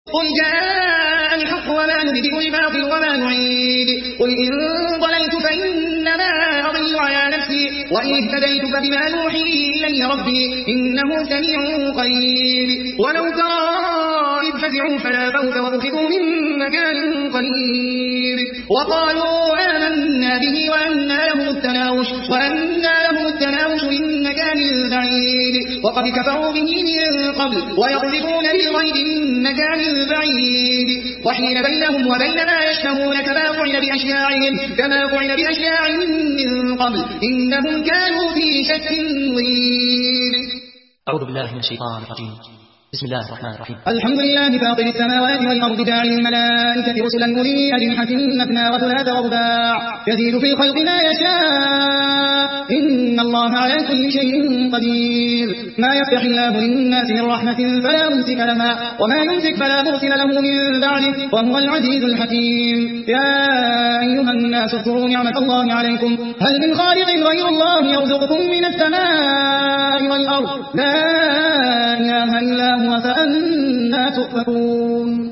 قل جاء الحق وما نبدئ الباطل وما نعيد قل إن ضللت فإنما أضل على نفسي وإن اهتديت فبما يوحي إلي ربي إنه سميع قريب ولو ترى إذ فزعوا فلا فوت وأخذوا من مكان قريب وقالوا آمنا به وأنى لهم التناوش من مكان بعيد وقد كفروا به من قبل ويقذفون بالغيب من مكان بعيد وحيل بينهم وبين ما يشتهون كما فعل بأشياعهم من قبل إنهم كانوا في شك مريب. أعوذ بالله من الشيطان الرجيم. بسم الله الرحمن الرحيم. الحمد لله فاطر السماوات والأرض جاعل الملائكة رسلا أولي أجنحة مثنى وثلاث ورباع يزيد في الخلق ما يشاء إن الله على كل شيء قدير. ما يفتح الله للناس من رحمة فلا ممسك لها وما يمسك فلا مرسل له من بعده وهو العزيز الحكيم. يا أيها الناس اذكروا نعمة الله عليكم هل من خالق غير الله يرزقكم من السماء والأرض لا إله إلا هو فأنا تؤفكون.